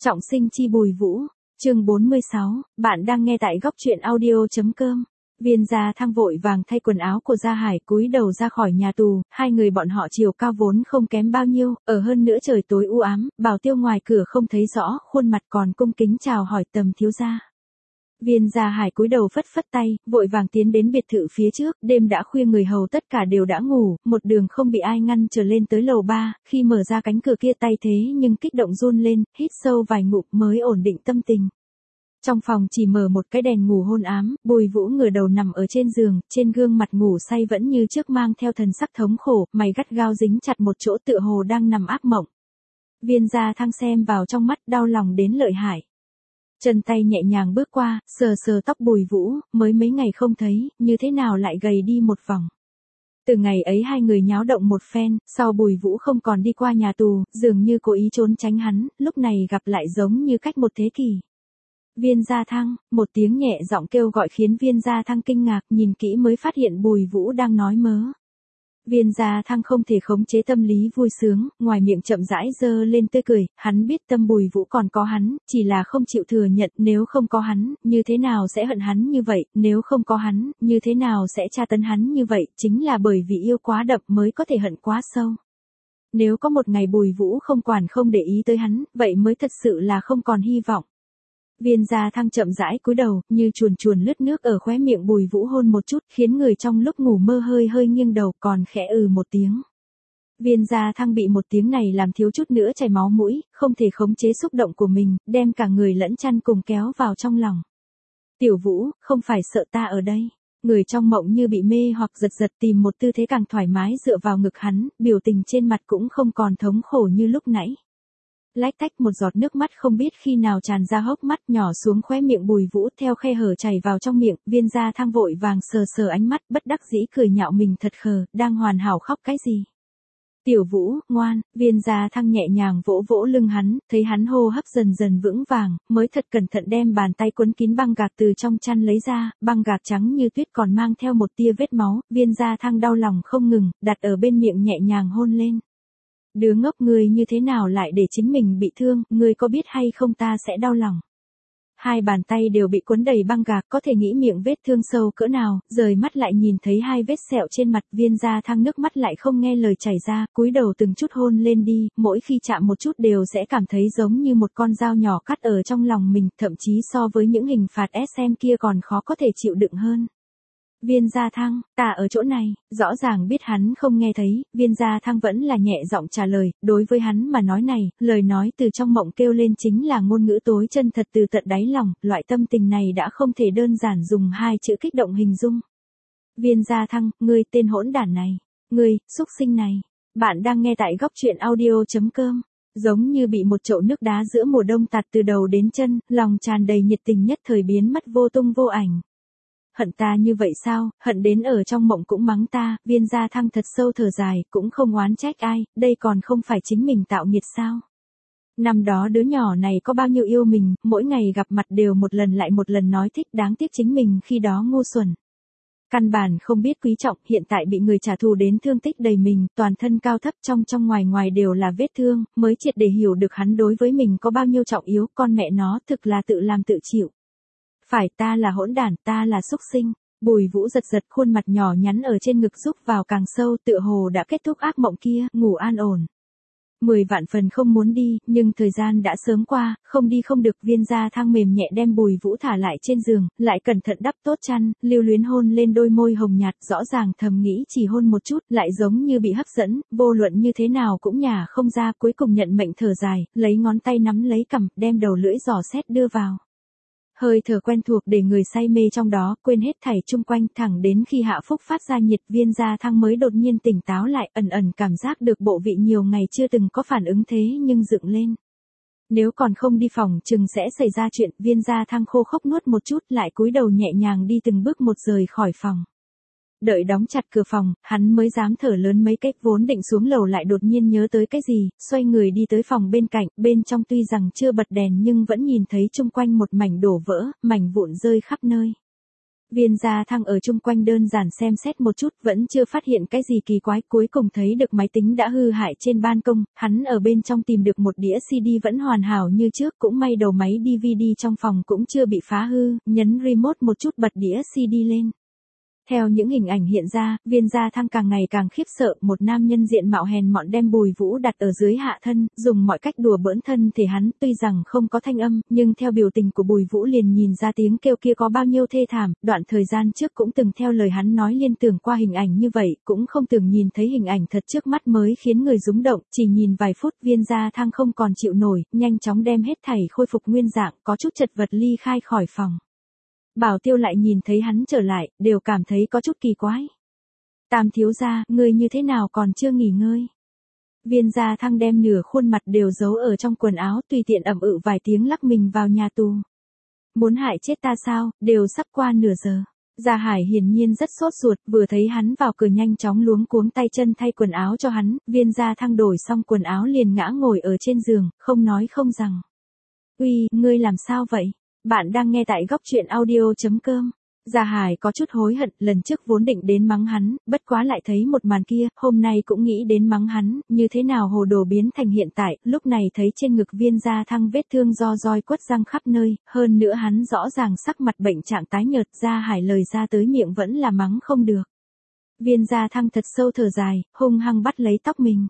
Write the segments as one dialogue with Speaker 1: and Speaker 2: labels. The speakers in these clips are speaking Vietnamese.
Speaker 1: Trọng sinh chi Bùi Vũ, chương 46, bạn đang nghe tại góc truyện audio.com. Viên Gia Thăng vội vàng thay quần áo của Gia Hải cúi đầu ra khỏi nhà tù, hai người bọn họ chiều cao vốn không kém bao nhiêu, ở hơn nữa trời tối u ám, Bảo Tiêu ngoài cửa không thấy rõ, khuôn mặt còn cung kính chào hỏi Tầm thiếu gia. Viên Gia Hải cúi đầu phất phất tay, vội vàng tiến đến biệt thự phía trước, đêm đã khuya người hầu tất cả đều đã ngủ, một đường không bị ai ngăn trở lên tới lầu 3, khi mở ra cánh cửa kia tay thế nhưng kích động run lên, hít sâu vài ngụm mới ổn định tâm tình. Trong phòng chỉ mở một cái đèn ngủ hôn ám, Bùi Vũ ngửa đầu nằm ở trên giường, trên gương mặt ngủ say vẫn như trước mang theo thần sắc thống khổ, mày gắt gao dính chặt một chỗ tựa hồ đang nằm ác mộng. Viên Gia Thăng xem vào trong mắt đau lòng đến lợi hại. Chân tay nhẹ nhàng bước qua, sờ sờ tóc Bùi Vũ, mới mấy ngày không thấy, như thế nào lại gầy đi một vòng. Từ ngày ấy hai người nháo động một phen, sau Bùi Vũ không còn đi qua nhà tù, dường như cố ý trốn tránh hắn, lúc này gặp lại giống như cách một thế kỷ. Viên Gia Thăng, một tiếng nhẹ giọng kêu gọi khiến Viên Gia Thăng kinh ngạc, nhìn kỹ mới phát hiện Bùi Vũ đang nói mớ. Viên Gia Thăng không thể khống chế tâm lý vui sướng, ngoài miệng chậm rãi giơ lên tươi cười, hắn biết tâm Bùi Vũ còn có hắn, chỉ là không chịu thừa nhận, nếu không có hắn, như thế nào sẽ hận hắn như vậy, nếu không có hắn, như thế nào sẽ tra tấn hắn như vậy, chính là bởi vì yêu quá đậm mới có thể hận quá sâu. Nếu có một ngày Bùi Vũ không quản không để ý tới hắn, vậy mới thật sự là không còn hy vọng. Viên Gia Thăng chậm rãi cúi đầu, như chuồn chuồn lướt nước ở khóe miệng Bùi Vũ hôn một chút, khiến người trong lúc ngủ mơ hơi hơi nghiêng đầu, còn khẽ một tiếng. Viên Gia Thăng bị một tiếng này làm thiếu chút nữa chảy máu mũi, không thể khống chế xúc động của mình, đem cả người lẫn chăn cùng kéo vào trong lòng. Tiểu Vũ, không phải sợ ta ở đây. Người trong mộng như bị mê hoặc giật giật tìm một tư thế càng thoải mái dựa vào ngực hắn, biểu tình trên mặt cũng không còn thống khổ như lúc nãy. Lách tách một giọt nước mắt không biết khi nào tràn ra hốc mắt nhỏ xuống khóe miệng Bùi Vũ theo khe hở chảy vào trong miệng, Viên Gia Thăng vội vàng sờ sờ ánh mắt bất đắc dĩ cười nhạo mình thật khờ, đang hoàn hảo khóc cái gì. Tiểu Vũ, ngoan, Viên Gia Thăng nhẹ nhàng vỗ vỗ lưng hắn, thấy hắn hô hấp dần dần vững vàng, mới thật cẩn thận đem bàn tay quấn kín băng gạc từ trong chăn lấy ra, băng gạc trắng như tuyết còn mang theo một tia vết máu, Viên Gia Thăng đau lòng không ngừng, đặt ở bên miệng nhẹ nhàng hôn lên. Đứa ngốc ngươi như thế nào lại để chính mình bị thương, ngươi có biết hay không ta sẽ đau lòng. Hai bàn tay đều bị cuốn đầy băng gạc, có thể nghĩ miệng vết thương sâu cỡ nào, rời mắt lại nhìn thấy hai vết sẹo trên mặt. Viên Gia Thăng nước mắt lại không nghe lời chảy ra, cúi đầu từng chút hôn lên đi, mỗi khi chạm một chút đều sẽ cảm thấy giống như một con dao nhỏ cắt ở trong lòng mình, thậm chí so với những hình phạt SM kia còn khó có thể chịu đựng hơn. Viên Gia Thăng, ta ở chỗ này, rõ ràng biết hắn không nghe thấy, Viên Gia Thăng vẫn là nhẹ giọng trả lời, đối với hắn mà nói này, lời nói từ trong mộng kêu lên chính là ngôn ngữ tối chân thật từ tận đáy lòng, loại tâm tình này đã không thể đơn giản dùng hai chữ kích động hình dung. Viên Gia Thăng, ngươi tên hỗn đản này, ngươi, xúc sinh này, bạn đang nghe tại góc truyện audio.com. Giống như bị một chậu nước đá giữa mùa đông tạt từ đầu đến chân, lòng tràn đầy nhiệt tình nhất thời biến mất vô tung vô ảnh. Hận ta như vậy sao, hận đến ở trong mộng cũng mắng ta, Viên Gia Thăng thật sâu thở dài, cũng không oán trách ai, đây còn không phải chính mình tạo nghiệt sao. Năm đó đứa nhỏ này có bao nhiêu yêu mình, mỗi ngày gặp mặt đều một lần lại một lần nói thích, đáng tiếc chính mình khi đó ngu xuẩn. Căn bản không biết quý trọng, hiện tại bị người trả thù đến thương tích đầy mình, toàn thân cao thấp trong ngoài ngoài đều là vết thương, mới triệt để hiểu được hắn đối với mình có bao nhiêu trọng yếu, con mẹ nó thực là tự làm tự chịu. Phải, ta là hỗn đản, ta là xúc sinh. Bùi Vũ giật giật khuôn mặt nhỏ nhắn ở trên ngực rúc vào càng sâu, tựa hồ đã kết thúc ác mộng kia, ngủ an ổn. 10 vạn phần không muốn đi, nhưng thời gian đã sớm qua, không đi không được. Viên Gia Thăng mềm nhẹ đem Bùi Vũ thả lại trên giường, lại cẩn thận đắp tốt chăn, lưu luyến hôn lên đôi môi hồng nhạt, rõ ràng thầm nghĩ chỉ hôn một chút, lại giống như bị hấp dẫn, vô luận như thế nào cũng nhả không ra, cuối cùng nhận mệnh thở dài, lấy ngón tay nắm lấy cằm, đem đầu lưỡi dò xét đưa vào. Hơi thở quen thuộc để người say mê trong đó, quên hết thảy chung quanh, thẳng đến khi hạ phúc phát ra nhiệt, Viên Gia Thăng mới đột nhiên tỉnh táo lại, ẩn ẩn cảm giác được bộ vị nhiều ngày chưa từng có phản ứng thế nhưng dựng lên. Nếu còn không đi phòng chừng sẽ xảy ra chuyện, Viên Gia Thăng khô khốc nuốt một chút lại cúi đầu nhẹ nhàng đi từng bước một rời khỏi phòng. Đợi đóng chặt cửa phòng, hắn mới dám thở lớn mấy cách, vốn định xuống lầu lại đột nhiên nhớ tới cái gì, xoay người đi tới phòng bên cạnh, bên trong tuy rằng chưa bật đèn nhưng vẫn nhìn thấy chung quanh một mảnh đổ vỡ, mảnh vụn rơi khắp nơi. Viên Gia Thăng ở chung quanh đơn giản xem xét một chút vẫn chưa phát hiện cái gì kỳ quái, cuối cùng thấy được máy tính đã hư hại trên ban công, hắn ở bên trong tìm được một đĩa CD vẫn hoàn hảo như trước, cũng may đầu máy DVD trong phòng cũng chưa bị phá hư, nhấn remote một chút bật đĩa CD lên. Theo những hình ảnh hiện ra, Viên Gia Thăng càng ngày càng khiếp sợ, một nam nhân diện mạo hèn mọn đem Bùi Vũ đặt ở dưới hạ thân, dùng mọi cách đùa bỡn thân thể hắn, tuy rằng không có thanh âm, nhưng theo biểu tình của Bùi Vũ liền nhìn ra tiếng kêu kia có bao nhiêu thê thảm, đoạn thời gian trước cũng từng theo lời hắn nói liên tưởng qua hình ảnh như vậy, cũng không từng nhìn thấy hình ảnh thật trước mắt mới khiến người rúng động, chỉ nhìn vài phút Viên Gia Thăng không còn chịu nổi, nhanh chóng đem hết thảy khôi phục nguyên dạng, có chút chật vật ly khai khỏi phòng. Bảo Tiêu lại nhìn thấy hắn trở lại, đều cảm thấy có chút kỳ quái. Tam thiếu gia, ngươi như thế nào còn chưa nghỉ ngơi? Viên Gia Thăng đem nửa khuôn mặt đều giấu ở trong quần áo, tùy tiện ậm ừ vài tiếng lắc mình vào nhà tù. Muốn hại chết ta sao, đều sắp qua nửa giờ. Gia Hải hiển nhiên rất sốt ruột, vừa thấy hắn vào cửa nhanh chóng luống cuống tay chân thay quần áo cho hắn, Viên Gia Thăng đổi xong quần áo liền ngã ngồi ở trên giường, không nói không rằng. Uy, ngươi làm sao vậy? Bạn đang nghe tại góc truyện audio.com. Gia Hải có chút hối hận, lần trước vốn định đến mắng hắn, bất quá lại thấy một màn kia, hôm nay cũng nghĩ đến mắng hắn, như thế nào hồ đồ biến thành hiện tại, lúc này thấy trên ngực Viên Gia Thăng vết thương do roi quất răng khắp nơi, hơn nữa hắn rõ ràng sắc mặt bệnh trạng tái nhợt, Gia Hải lời ra tới miệng vẫn là mắng không được. Viên Gia Thăng thật sâu thở dài, hung hăng bắt lấy tóc mình.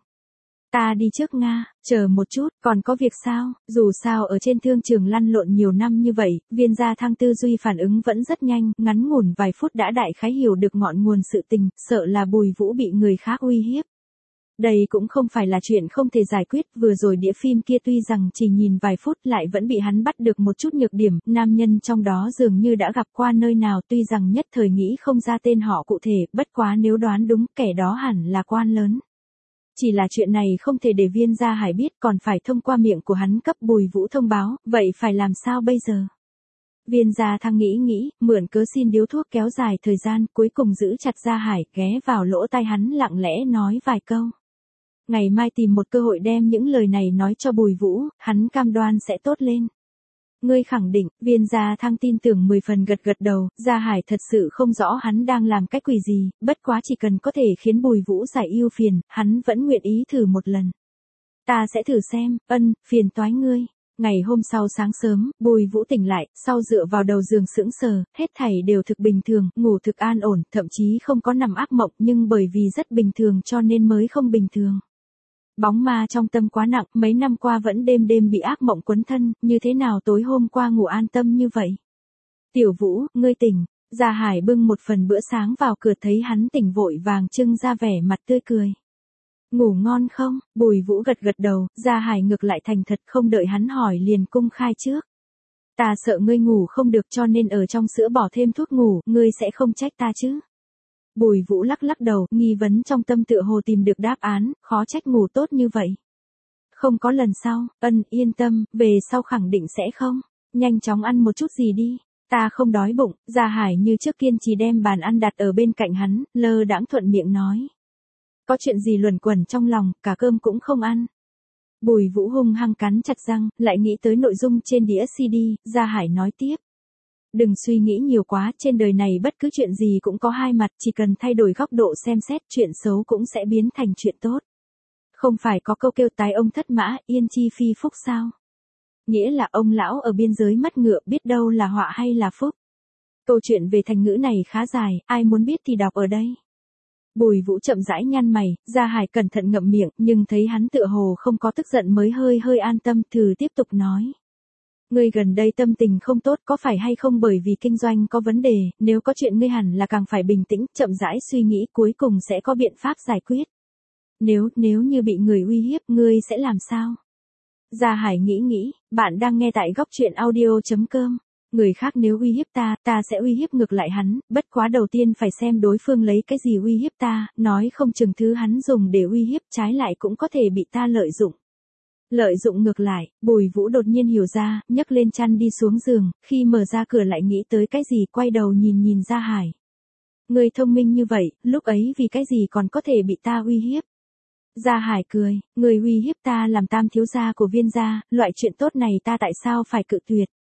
Speaker 1: Ta đi trước Nga, chờ một chút, còn có việc sao, dù sao ở trên thương trường lăn lộn nhiều năm như vậy, Viên Gia Thăng tư duy phản ứng vẫn rất nhanh, ngắn ngủn vài phút đã đại khái hiểu được ngọn nguồn sự tình, sợ là Bùi Vũ bị người khác uy hiếp. Đây cũng không phải là chuyện không thể giải quyết, vừa rồi đĩa phim kia tuy rằng chỉ nhìn vài phút lại vẫn bị hắn bắt được một chút nhược điểm, nam nhân trong đó dường như đã gặp qua nơi nào, tuy rằng nhất thời nghĩ không ra tên họ cụ thể, bất quá nếu đoán đúng kẻ đó hẳn là quan lớn. Chỉ là chuyện này không thể để Viên Gia Hải biết, còn phải thông qua miệng của hắn cấp Bùi Vũ thông báo, vậy phải làm sao bây giờ? Viên Gia Thăng nghĩ, mượn cớ xin điếu thuốc kéo dài thời gian, cuối cùng giữ chặt Gia Hải, ghé vào lỗ tai hắn lặng lẽ nói vài câu. Ngày mai tìm một cơ hội đem những lời này nói cho Bùi Vũ, hắn cam đoan sẽ tốt lên. Ngươi khẳng định, Viên Gia Thăng tin tưởng 10 phần gật đầu, Gia Hải thật sự không rõ hắn đang làm cái quỷ gì, bất quá chỉ cần có thể khiến Bùi Vũ giải ưu phiền, hắn vẫn nguyện ý thử một lần. Ta sẽ thử xem, phiền toái ngươi. Ngày hôm sau sáng sớm, Bùi Vũ tỉnh lại, sau dựa vào đầu giường sững sờ, hết thảy đều thực bình thường, ngủ thực an ổn, thậm chí không có nằm ác mộng, nhưng bởi vì rất bình thường cho nên mới không bình thường. Bóng ma trong tâm quá nặng, mấy năm qua vẫn đêm đêm bị ác mộng quấn thân, như thế nào tối hôm qua ngủ an tâm như vậy? Tiểu Vũ, ngươi tỉnh. Gia Hải bưng một phần bữa sáng vào cửa, thấy hắn tỉnh vội vàng trưng ra vẻ mặt tươi cười. Ngủ ngon không? Bùi Vũ gật đầu, Gia Hải ngược lại thành thật, không đợi hắn hỏi liền cung khai trước. Ta sợ ngươi ngủ không được cho nên ở trong sữa bỏ thêm thuốc ngủ, ngươi sẽ không trách ta chứ? Bùi Vũ lắc đầu, nghi vấn trong tâm tựa hồ tìm được đáp án, khó trách ngủ tốt như vậy. Không có lần sau, yên tâm, về sau khẳng định sẽ không. Nhanh chóng ăn một chút gì đi, ta không đói bụng. Gia Hải như trước kiên trì đem bàn ăn đặt ở bên cạnh hắn, lơ đãng thuận miệng nói. Có chuyện gì luẩn quẩn trong lòng, cả cơm cũng không ăn. Bùi Vũ hung hăng cắn chặt răng, lại nghĩ tới nội dung trên đĩa CD, Gia Hải nói tiếp. Đừng suy nghĩ nhiều quá, trên đời này bất cứ chuyện gì cũng có hai mặt, chỉ cần thay đổi góc độ xem xét, chuyện xấu cũng sẽ biến thành chuyện tốt. Không phải có câu kêu tái ông thất mã, yên chi phi phúc sao? Nghĩa là ông lão ở biên giới mất ngựa, biết đâu là họa hay là phúc. Câu chuyện về thành ngữ này khá dài, ai muốn biết thì đọc ở đây. Bùi Vũ chậm rãi nhăn mày, Gia Hải cẩn thận ngậm miệng, nhưng thấy hắn tựa hồ không có tức giận mới hơi an tâm, thử tiếp tục nói. Ngươi gần đây tâm tình không tốt, có phải hay không bởi vì kinh doanh có vấn đề, nếu có chuyện ngươi hẳn là càng phải bình tĩnh, chậm rãi suy nghĩ, cuối cùng sẽ có biện pháp giải quyết. Nếu như bị người uy hiếp, ngươi sẽ làm sao? Gia Hải nghĩ, bạn đang nghe tại góc truyện audio.com. Người khác nếu uy hiếp ta sẽ uy hiếp ngược lại hắn, bất quá đầu tiên phải xem đối phương lấy cái gì uy hiếp ta, nói không chừng thứ hắn dùng để uy hiếp trái lại cũng có thể bị ta lợi dụng. Lợi dụng ngược lại, Bùi Vũ đột nhiên hiểu ra, nhấc lên chăn đi xuống giường, khi mở ra cửa lại nghĩ tới cái gì, quay đầu nhìn Gia Hải. Người thông minh như vậy, lúc ấy vì cái gì còn có thể bị ta uy hiếp? Gia Hải cười, người uy hiếp ta làm tam thiếu gia của Viên gia, loại chuyện tốt này ta tại sao phải cự tuyệt?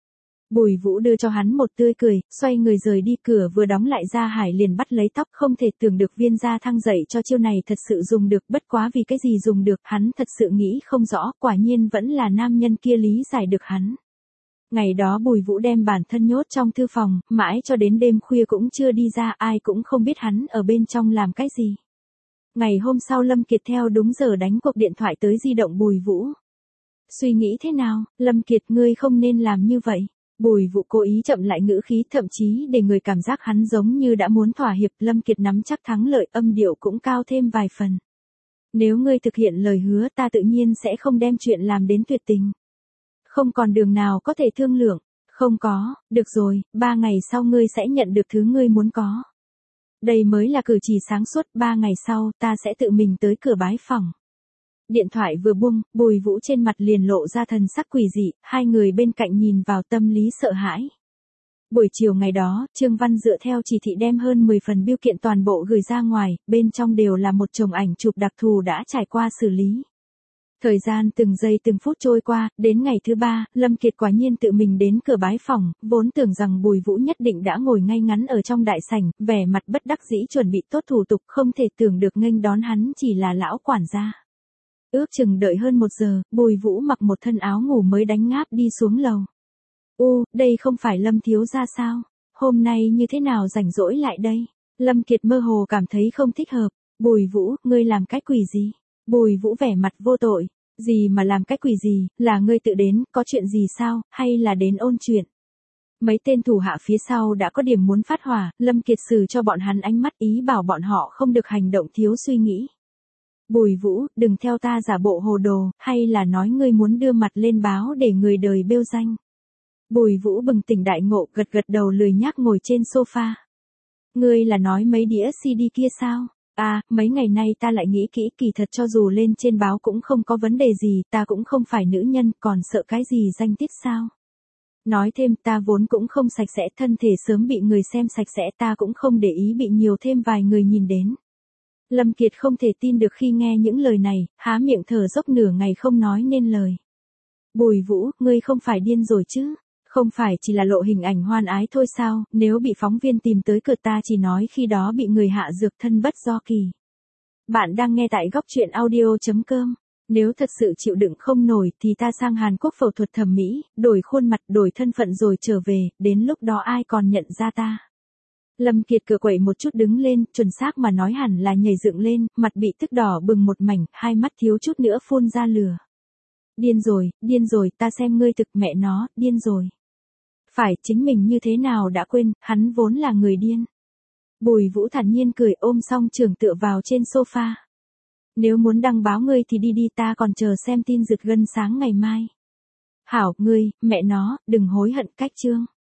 Speaker 1: Bùi Vũ đưa cho hắn một tươi cười, xoay người rời đi, cửa vừa đóng lại Gia Hải liền bắt lấy tóc, không thể tưởng được Viên Gia Thăng dạy cho chiêu này thật sự dùng được, bất quá vì cái gì dùng được, hắn thật sự nghĩ không rõ, quả nhiên vẫn là nam nhân kia lý giải được hắn. Ngày đó Bùi Vũ đem bản thân nhốt trong thư phòng, mãi cho đến đêm khuya cũng chưa đi ra, ai cũng không biết hắn ở bên trong làm cái gì. Ngày hôm sau Lâm Kiệt theo đúng giờ đánh cuộc điện thoại tới di động Bùi Vũ. Suy nghĩ thế nào, Lâm Kiệt, ngươi không nên làm như vậy. Bùi Vũ cố ý chậm lại ngữ khí, thậm chí để người cảm giác hắn giống như đã muốn thỏa hiệp. Lâm Kiệt nắm chắc thắng lợi, âm điệu cũng cao thêm vài phần. Nếu ngươi thực hiện lời hứa, ta tự nhiên sẽ không đem chuyện làm đến tuyệt tình. Không còn đường nào có thể thương lượng. Không có, được rồi, 3 ngày sau ngươi sẽ nhận được thứ ngươi muốn có. Đây mới là cử chỉ sáng suốt, 3 ngày sau ta sẽ tự mình tới cửa bái phỏng. Điện thoại vừa buông, Bùi Vũ trên mặt liền lộ ra thần sắc quỷ dị, hai người bên cạnh nhìn vào tâm lý sợ hãi. Buổi chiều ngày đó, Trương Văn dựa theo chỉ thị đem hơn 10 phần bưu kiện toàn bộ gửi ra ngoài, bên trong đều là một chồng ảnh chụp đặc thù đã trải qua xử lý. Thời gian từng giây từng phút trôi qua, đến ngày thứ 3, Lâm Kiệt quả nhiên tự mình đến cửa bái phỏng, vốn tưởng rằng Bùi Vũ nhất định đã ngồi ngay ngắn ở trong đại sảnh, vẻ mặt bất đắc dĩ chuẩn bị tốt thủ tục, không thể tưởng được nghênh đón hắn chỉ là lão quản gia. Ước chừng đợi hơn 1 giờ, Bùi Vũ mặc một thân áo ngủ mới đánh ngáp đi xuống lầu. Đây không phải Lâm thiếu gia sao? Hôm nay như thế nào rảnh rỗi lại đây? Lâm Kiệt mơ hồ cảm thấy không thích hợp. Bùi Vũ, ngươi làm cái quỷ gì? Bùi Vũ vẻ mặt vô tội. Gì mà làm cái quỷ gì, là ngươi tự đến, có chuyện gì sao, hay là đến ôn chuyện? Mấy tên thủ hạ phía sau đã có điểm muốn phát hỏa, Lâm Kiệt xử cho bọn hắn ánh mắt ý bảo bọn họ không được hành động thiếu suy nghĩ. Bùi Vũ, đừng theo ta giả bộ hồ đồ, hay là nói ngươi muốn đưa mặt lên báo để người đời bêu danh. Bùi Vũ bừng tỉnh đại ngộ, gật gật đầu lười nhác ngồi trên sofa. Ngươi là nói mấy đĩa CD kia sao? Mấy ngày nay ta lại nghĩ kỹ, kỳ thật cho dù lên trên báo cũng không có vấn đề gì, ta cũng không phải nữ nhân, còn sợ cái gì danh tiết sao? Nói thêm, ta vốn cũng không sạch sẽ, thân thể sớm bị người xem sạch sẽ, ta cũng không để ý bị nhiều thêm vài người nhìn đến. Lâm Kiệt không thể tin được khi nghe những lời này, há miệng thở dốc nửa ngày không nói nên lời. Bùi Vũ, ngươi không phải điên rồi chứ? Không phải chỉ là lộ hình ảnh hoan ái thôi sao, nếu bị phóng viên tìm tới cửa ta chỉ nói khi đó bị người hạ dược, thân bất do kỳ. Bạn đang nghe tại góc truyện audio.com. Nếu thật sự chịu đựng không nổi thì ta sang Hàn Quốc phẫu thuật thẩm mỹ, đổi khuôn mặt, đổi thân phận rồi trở về, đến lúc đó ai còn nhận ra ta. Lâm Kiệt cựa quậy một chút đứng lên, chuẩn xác mà nói hẳn là nhảy dựng lên, mặt bị tức đỏ bừng một mảnh, hai mắt thiếu chút nữa phun ra lửa. Điên rồi, ta xem ngươi thực, mẹ nó, điên rồi. Phải, chính mình như thế nào đã quên, hắn vốn là người điên. Bùi Vũ thản nhiên cười, ôm song trường tựa vào trên sofa. Nếu muốn đăng báo ngươi thì đi, ta còn chờ xem tin rực gân sáng ngày mai. Hảo, ngươi, mẹ nó, đừng hối hận, cách chương.